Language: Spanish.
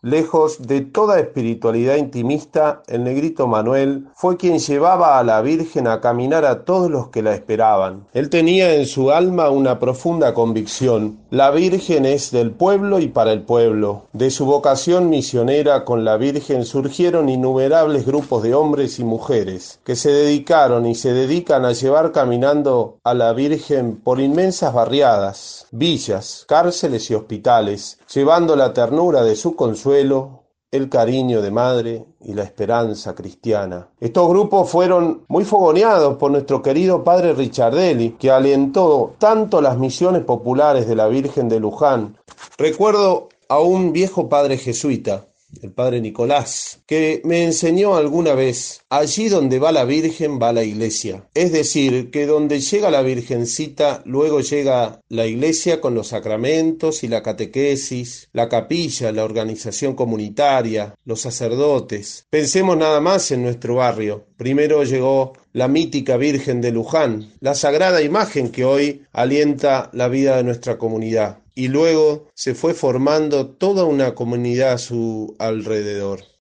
Lejos de toda espiritualidad intimista, el negrito Manuel fue quien llevaba a la Virgen a caminar a todos los que la esperaban. Él tenía en su alma una profunda convicción: la Virgen es del pueblo y para el pueblo. De su vocación misionera con la Virgen surgieron innumerables grupos de hombres y mujeres que se dedicaron y se dedican a llevar caminando a la Virgen por inmensas barriadas, villas, cárceles y hospitales, llevando la ternura de su consuelo, el cariño de madre y la esperanza cristiana. Estos grupos fueron muy fogoneados por nuestro querido padre Ricciardelli, que alentó tanto las misiones populares de la Virgen de Luján. Recuerdo a un viejo padre jesuita, el padre Nicolás, que me enseñó alguna vez: allí donde va la Virgen va la iglesia. Es decir, que donde llega la Virgencita, luego llega la iglesia con los sacramentos y la catequesis, la capilla, la organización comunitaria, los sacerdotes. Pensemos nada más en nuestro barrio. Primero llegó la mítica Virgen de Luján, la sagrada imagen que hoy alienta la vida de nuestra comunidad. Y luego se fue formando toda una comunidad a su alrededor.